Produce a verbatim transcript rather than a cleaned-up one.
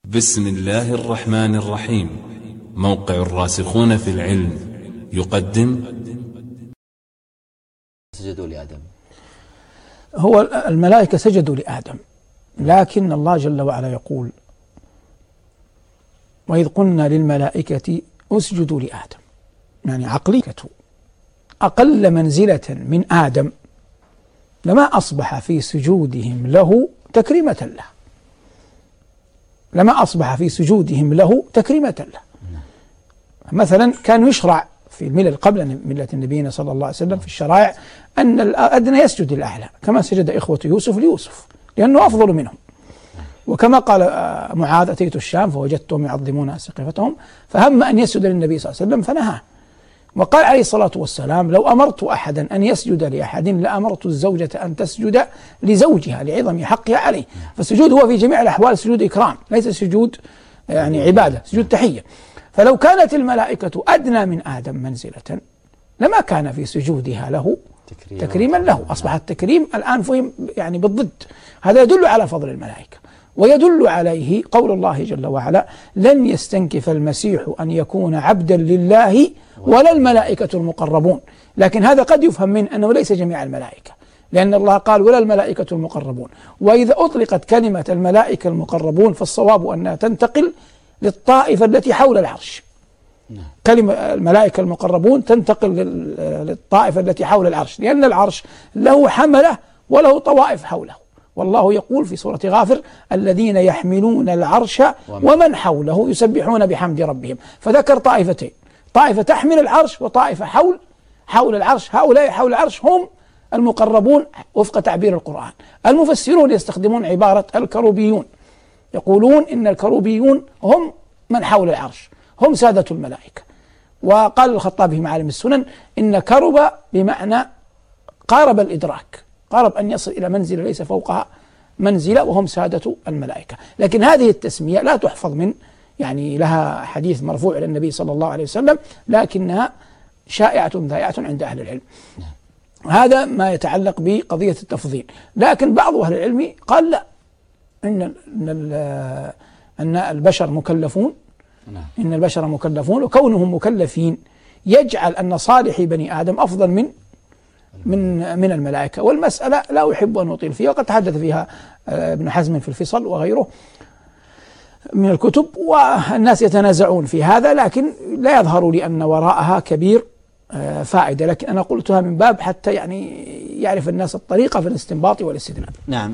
بسم الله الرحمن الرحيم. موقع الراسخون في العلم يقدم سجدوا لآدم. هو الملائكة سجدوا لآدم، لكن الله جل وعلا يقول: وإذ قلنا للملائكة اسجدوا لآدم، يعني عقلية أقل منزلة من آدم لما أصبح في سجودهم له تكريمة له، لما أصبح في سجودهم له تكريمة له. مثلا كان يشرع في الملل قبل ملة نبينا صلى الله عليه وسلم في الشرائع أن الأدنى يسجد للأعلى، كما سجد إخوة يوسف ليوسف لأنه أفضل منهم. وكما قال معاذ: أتيت الشام فوجدتهم يعظمون أسقفتهم فهم أن يسجد للنبي صلى الله عليه وسلم فنهاه. وقال عليه الصلاة والسلام: لو أمرت أحدا أن يسجد لأحد لأمرت الزوجة أن تسجد لزوجها لعظم حقها عليه. فالسجود هو في جميع الأحوال سجود إكرام، ليس سجود يعني عبادة، سجود تحية. فلو كانت الملائكة أدنى من آدم منزلة لما كان في سجودها له تكريما, تكريما له. أصبح التكريم الآن فهم يعني بالضد. هذا يدل على فضل الملائكة، ويدل عليه قول الله جل وعلا: لن يستنكف المسيح أن يكون عبدا لله ولا الملائكة المقربون. لكن هذا قد يفهم من أنه ليس جميع الملائكة، لأن الله قال: ولا الملائكة المقربون. وإذا أطلقت كلمة الملائكة المقربون فالصواب أنها تنتقل للطائفة التي حول العرش. كلمة الملائكة المقربون تنتقل للطائفة التي حول العرش، لأن العرش له حملة وله طوائف حوله. والله يقول في سورة غافر: الذين يحملون العرش ومن حوله يسبحون بحمد ربهم. فذكر طائفتين: طائفة تحمل العرش وطائفة حول حول العرش. هؤلاء حول العرش هم المقربون وفق تعبير القرآن. المفسرون يستخدمون عبارة الكروبيون، يقولون إن الكروبيون هم من حول العرش، هم سادة الملائكة. وقال الخطابي في معالم السنن: إن كرب بمعنى قارب الإدراك، قارب أن يصل إلى منزلة ليس فوقها منزلة، وهم سادة الملائكة. لكن هذه التسمية لا تحفظ من يعني لها حديث مرفوع إلى النبي صلى الله عليه وسلم، لكنها شائعة ذائعة عند أهل العلم. هذا ما يتعلق بقضية التفضيل. لكن بعض أهل العلم قال لا، إن إن أن البشر مكلفون، إن البشر مكلفون، وكونهم مكلفين يجعل أن صالح بني آدم أفضل من من من الملائكة. والمسألة لا أحب أن أطيل فيها، وقد تحدث فيها ابن حزم في الفصل وغيره من الكتب، والناس يتنازعون في هذا، لكن لا يظهر لي أن وراءها كبير فائدة. لكن أنا قلتها من باب حتى يعني يعرف الناس الطريقة في الاستنباط والاستدلال. نعم.